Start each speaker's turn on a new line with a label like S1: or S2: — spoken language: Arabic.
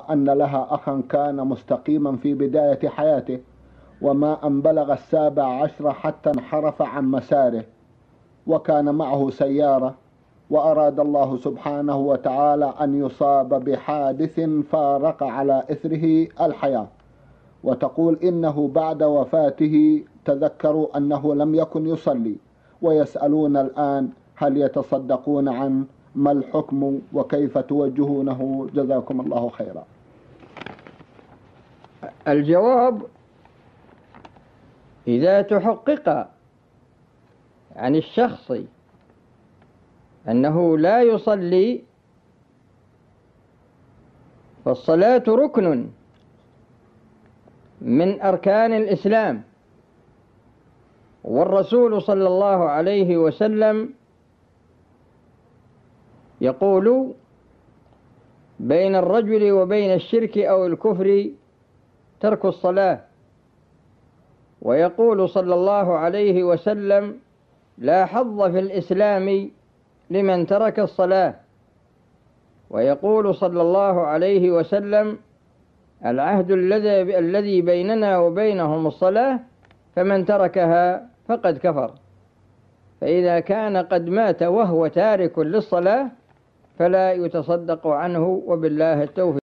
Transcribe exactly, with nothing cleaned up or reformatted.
S1: أن لها أخا كان مستقيما في بداية حياته، وما أن بلغ السابع عشر حتى انحرف عن مساره، وكان معه سيارة، وأراد الله سبحانه وتعالى أن يصاب بحادث فارق على إثره الحياة. وتقول إنه بعد وفاته تذكروا أنه لم يكن يصلي، ويسألون الآن هل يتصدقون عنه؟ ما الحكم وكيف توجهونه؟ جزاكم الله خيرا.
S2: الجواب: إذا تحقق عن الشخص أنه لا يصلي فالصلاة ركن من أركان الإسلام، والرسول صلى الله عليه وسلم يقول: بين الرجل وبين الشرك أو الكفر ترك الصلاة. ويقول صلى الله عليه وسلم: لا حظ في الإسلام لمن ترك الصلاة. ويقول صلى الله عليه وسلم: العهد الذي الذي بيننا وبينهم الصلاة، فمن تركها فقد كفر. فإذا كان قد مات وهو تارك للصلاة فلا يتصدق عنه، وبالله التوفيق.